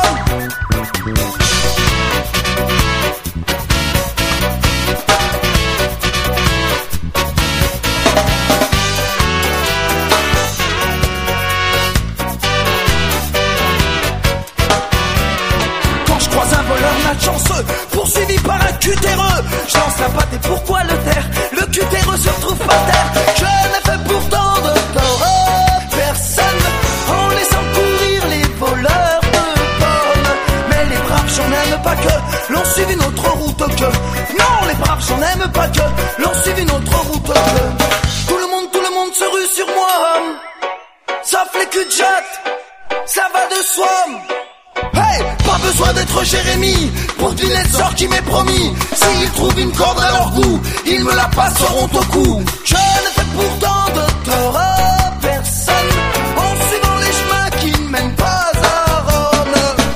Chanceux, poursuivi par un cutéreux. Je lance la patte et pourquoi le taire? Le cutéreux se retrouve par terre. Je ne fais pourtant de tort à personne en laissant courir les voleurs de pommes. Mais les braves j'en aime pas que l'on suive une autre route que. Non les braves j'en aime pas que l'on suive une autre route que. Tout le monde, tout le monde se rue sur moi, sauf les cul de jatte, ça va de soi. Hey, pas besoin d'être Jérémie pour deviner le sort qui m'est promis. S'ils trouvent une corde à leur goût, ils me la passeront au cou. Je ne fais pourtant de tort à personne en suivant les chemins qui ne mènent pas à Rome.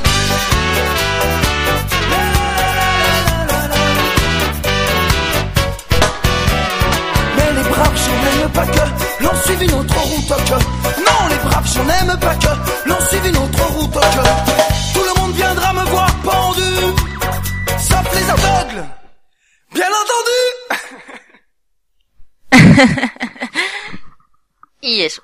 Mais les braves j'en aime pas que l'on suive une autre route que. Non les braves j'en aime pas que l'on suive une autre route que. Tout le monde viendra me voir pendu, sauf les aveugles, bien entendu. Y eso.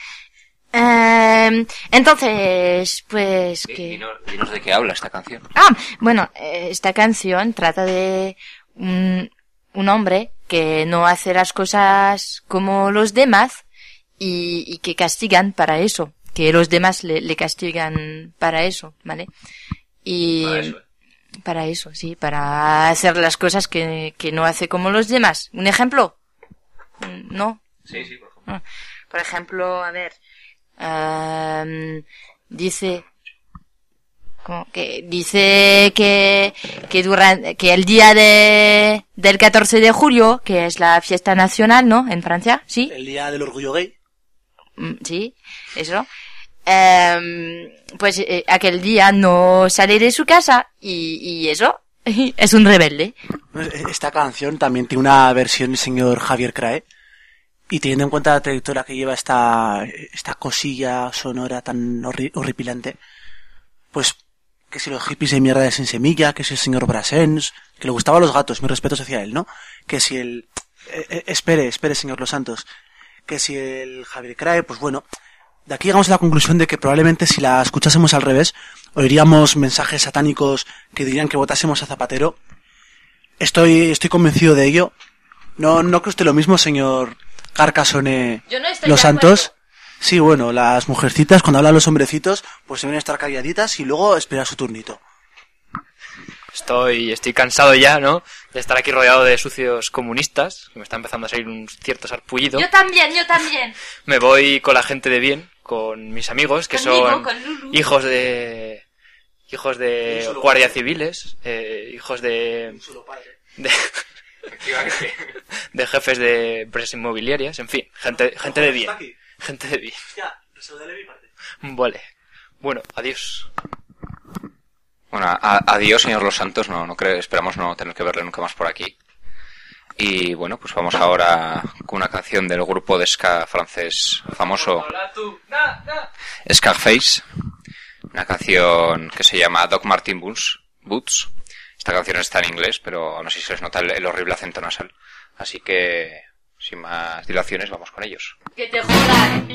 Eh, entonces, pues que... Dinos, dinos de qué habla esta canción. Ah, bueno, esta canción trata de un, un hombre que no hace las cosas como los demás y, y que castigan para eso. Que los demás le, le castigan para eso, ¿vale? Y para eso, para eso, sí, para hacer las cosas que, que no hace como los demás. ¿Un ejemplo? ¿No? Sí, sí, por ejemplo. Por ejemplo, a ver, um, dice, como que dice que que durante que el día de del catorce de julio, que es la fiesta nacional, ¿no? En Francia, sí. El día del orgullo gay. Sí, eso. Um, pues eh, aquel día no sale de su casa y, y eso, es un rebelde. Esta canción también tiene una versión del señor Javier Crae. Y teniendo en cuenta la trayectoria que lleva esta, esta cosilla sonora tan horri- horripilante, pues que si los hippies de mierda de Sin Semilla, que si el señor Brassens, que le gustaban los gatos, mis respetos hacia él, ¿no? Que si el... Eh, eh, espere, espere, señor Los Santos. Que si el Javier Crae, pues bueno, de aquí llegamos a la conclusión de que probablemente si la escuchásemos al revés, oiríamos mensajes satánicos que dirían que votásemos a Zapatero. Estoy, estoy convencido de ello. No, no cree usted lo mismo, señor Carcassonne Yo no estoy Los de Santos. Sí, bueno, las mujercitas, cuando hablan los hombrecitos, pues se ven a estar calladitas y luego esperar su turnito. Estoy, estoy cansado ya, ¿no? De estar aquí rodeado de sucios comunistas, que me está empezando a salir un cierto sarpullido. Yo también, yo también. Me voy con la gente de bien, con mis amigos, que Conmigo, son con Lulu. hijos de... hijos de guardias civiles, eh, hijos de... de... de jefes de empresas inmobiliarias, en fin, gente, gente de bien. Gente de bien. Vale. Bueno, adiós. Bueno, a, adiós, señor Los Santos, no, no creo, esperamos no tener que verle nunca más por aquí. Y bueno, pues vamos ahora con una canción del grupo de ska francés famoso Scarface, una canción que se llama Doc Martin Boots. Boots. Esta canción está en inglés, pero no sé si se les nota el, el horrible acento nasal. Así que, sin más dilaciones, vamos con ellos. ¡Que te jodan!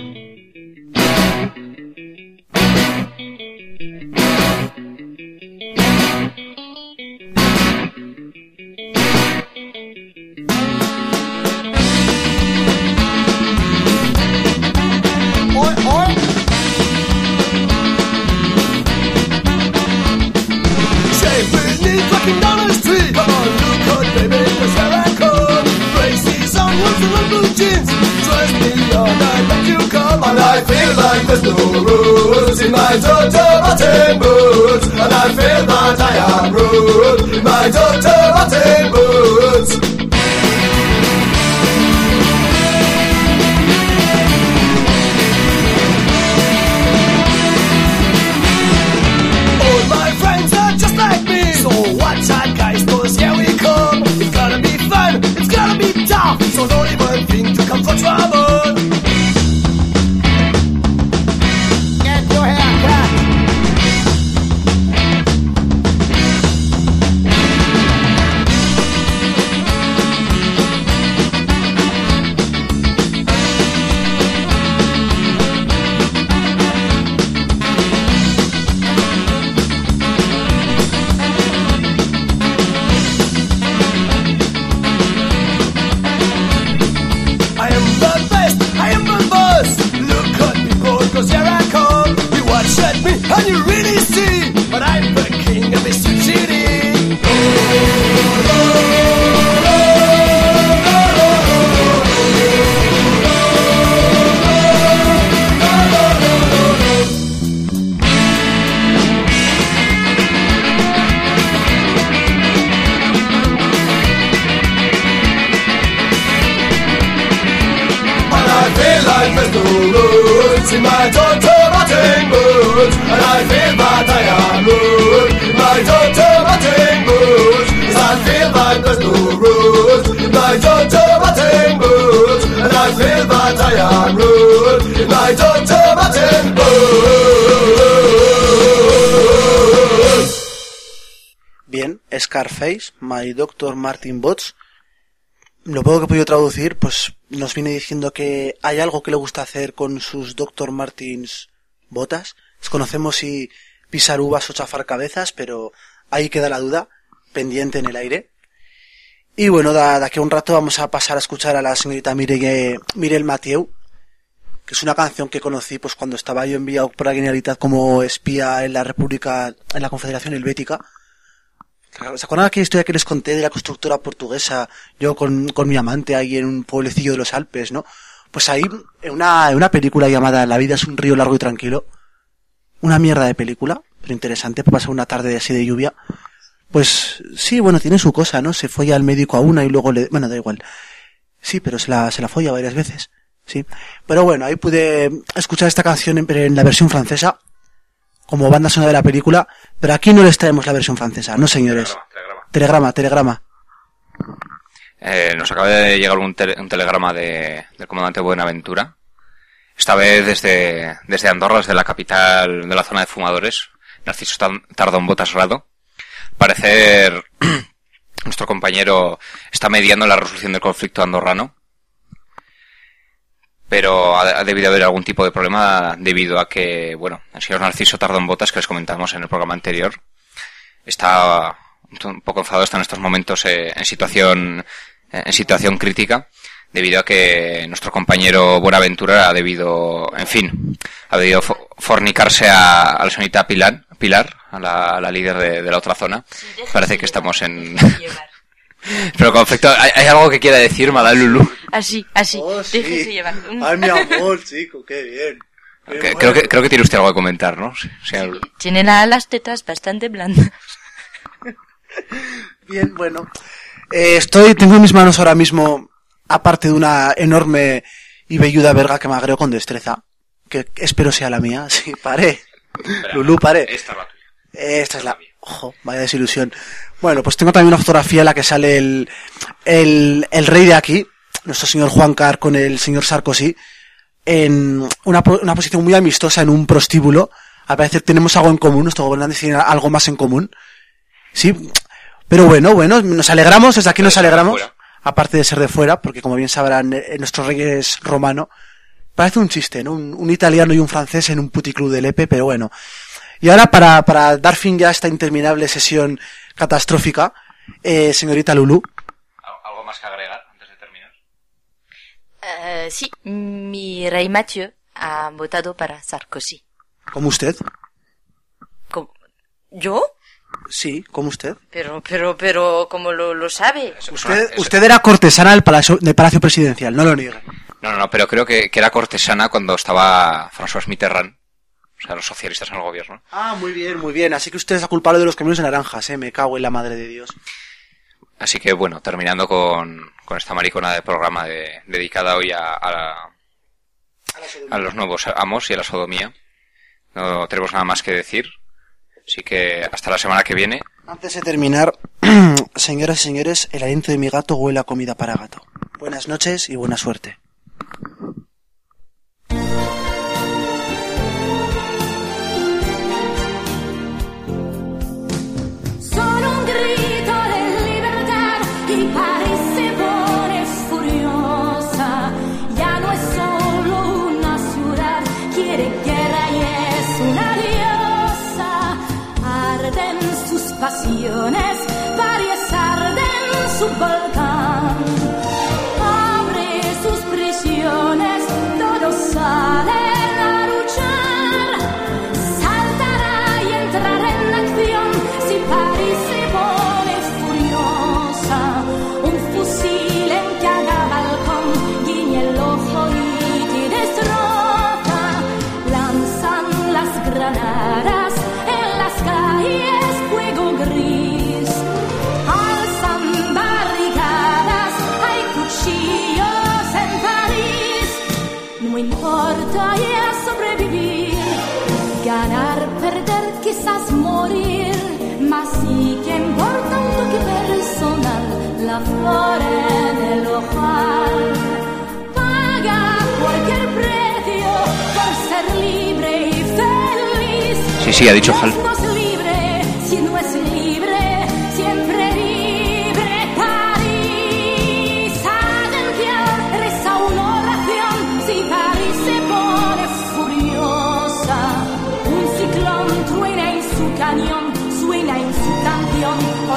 Walking down the street, come on, look out, baby, cause here I come. Braces on, wolves and blue jeans. Trust me, all night that you come. And I feel like there's no rules in my Doctor Martin boots. And I feel that I am rude in my Doctor Martin boots. All my friends are just like me. So watch out, guys, cause here we come. It's gonna be fun, it's gonna be tough. So don't even think to come for trouble. Get your hair cut. And you really see, but I'm the king of this city. And I feel like there's no roots in my Doctor Martin boots. And I feel that I am rude, my Doctor Martin boots. I feel that there's no rules, my Doctor Martin boots. And I feel that I am rude, my Doctor Martin boots. Bien, Scarface, My Doctor Martin Boots. Lo poco que he podido traducir, pues nos viene diciendo que hay algo que le gusta hacer con sus Doctor Martins botas. Desconocemos si pisar uvas o chafar cabezas, pero ahí queda la duda, pendiente en el aire. Y bueno, de, de aquí a un rato vamos a pasar a escuchar a la señorita Mireille, Mireille Mathieu, que es una canción que conocí pues cuando estaba yo enviado por la Generalitat como espía en la República, en la Confederación Helvética. ¿Se acuerdan de aquella historia que les conté de la constructora portuguesa, yo con, con mi amante ahí en un pueblecillo de los Alpes, ¿no? Pues ahí, en una, en una película llamada La vida es un río largo y tranquilo, una mierda de película, pero interesante para pasar una tarde así de lluvia, pues sí, bueno, tiene su cosa, ¿no? Se folla al médico a una y luego le... Bueno, da igual. Sí, pero se la, se la folla varias veces, sí. Pero bueno, ahí pude escuchar esta canción en, en la versión francesa, como banda sonora de la película, pero aquí no les traemos la versión francesa, ¿no, señores? Telegrama, telegrama. telegrama. Eh, nos acaba de llegar un, tele, un telegrama de, del comandante Buenaventura. Esta vez desde, desde Andorra, desde la capital de la zona de fumadores, Narciso Tardón Botas Rado. Parecer nuestro compañero está mediando la resolución del conflicto andorrano, pero ha, ha debido haber algún tipo de problema debido a que, bueno, el señor Narciso Tardón Botas, que les comentamos en el programa anterior, está un poco enfadado, está en estos momentos eh, en situación en situación crítica, debido a que nuestro compañero Buenaventura ha debido, en fin, ha debido fornicarse a, a la señorita Pilar, Pilar, a la, a la líder de, de la otra zona. Sí, parece que estamos en... Pero conflicto, ¿hay, ¿hay algo que quiera decir, Madame Lulu? Así, así, oh, sí. Déjese llevar. Ay, mi amor, chico, qué bien. Qué okay, creo, que, creo que tiene usted algo que comentar, ¿no? Sí, sí, sí, tiene la, las tetas bastante blandas. Bien, bueno. Eh, estoy, tengo en mis manos ahora mismo, aparte de una enorme y velluda verga que me agrego con destreza, que espero sea la mía. Sí, paré. Espera, Lulú, paré. Esta es la tuya. Esta es la... Ojo, vaya desilusión. Bueno, pues tengo también una fotografía en la que sale el, el, el rey de aquí, nuestro señor Juan Carr con el señor Sarkozy, en una, una posición muy amistosa en un prostíbulo. Al parecer tenemos algo en común, nuestros gobernantes tienen algo más en común. Sí, pero bueno, bueno, nos alegramos, desde aquí nos alegramos, aparte de ser de fuera, porque como bien sabrán, eh, nuestro rey es romano. Parece un chiste, ¿no? Un, un italiano y un francés en un puticlub de Lepe, pero bueno. Y ahora, para, para dar fin ya a esta interminable sesión catastrófica, eh, señorita Lulu. ¿Algo más que agregar antes de terminar? Uh, sí, mi rey Mathieu ha votado para Sarkozy. ¿Como usted? ¿Cómo? ¿Yo? Sí, como usted. Pero, pero, pero, ¿cómo lo, lo sabe? Usted, usted era cortesana del Palacio, del Palacio Presidencial, no lo niegue. No, no, no, pero creo que, que era cortesana cuando estaba François Mitterrand, o sea, los socialistas en el gobierno. Ah, muy bien, muy bien. Así que usted es la culpable de los camiones de naranjas, eh. Me cago en la madre de Dios. Así que, bueno, terminando con, con esta maricona de programa de, dedicada hoy a, a, la, a los nuevos amos y a la sodomía. No tenemos nada más que decir. Así que hasta la semana que viene. Antes de terminar, señoras y señores, el aliento de mi gato huele a comida para gato. Buenas noches y buena suerte. Solo un grito de libertad y París se pone furiosa. Ya no es solo una ciudad, quiere guerra y es una diosa. Arden sus pasiones, París arde en su volcán. Abre sus prisiones, todos salen a luchar. Saltará y entrará en acción si París se pone furiosa. Un fusil en cada balcón guiña el ojo y te destroza. Lanzan las granadas en las calles, fuego gris. Alzan barricadas, hay cuchillos en París. No importa ya sobrevivir, ganar, perder, quizás morir. Mas sí que importa un toque personal, la flor en el ojal. Paga cualquier precio por ser libre y feliz. Sí, sí, ha dicho Hal. No es libre, si no es libre, siempre libre. París, atención, reza una oración. Si París se pone furiosa, un ciclón truena en su cañón, suena en su canción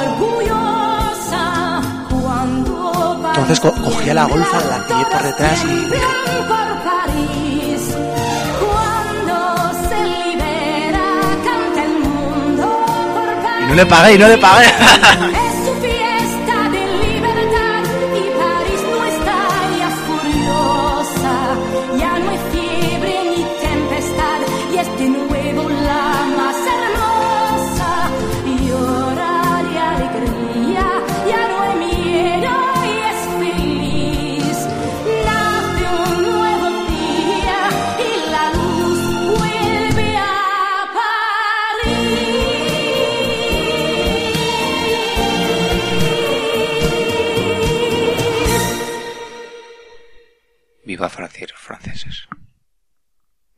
orgullosa. Cuando Entonces co- cogía la golfa, la pillé por detrás y dije, por París, cuando se libera, canta el mundo por París. y no le pagué, y no le pagué. Es su fiesta de libertad y París no está ya furiosa. Ya no hay fiebre ni tempestad y es de nuevo la más hermosa. Llora de alegría, ya no hay miedo y es feliz. Nace un nuevo día y la luz vuelve a París. Viva Francia y los franceses.